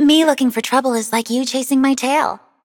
Me looking for trouble is like you chasing my tail.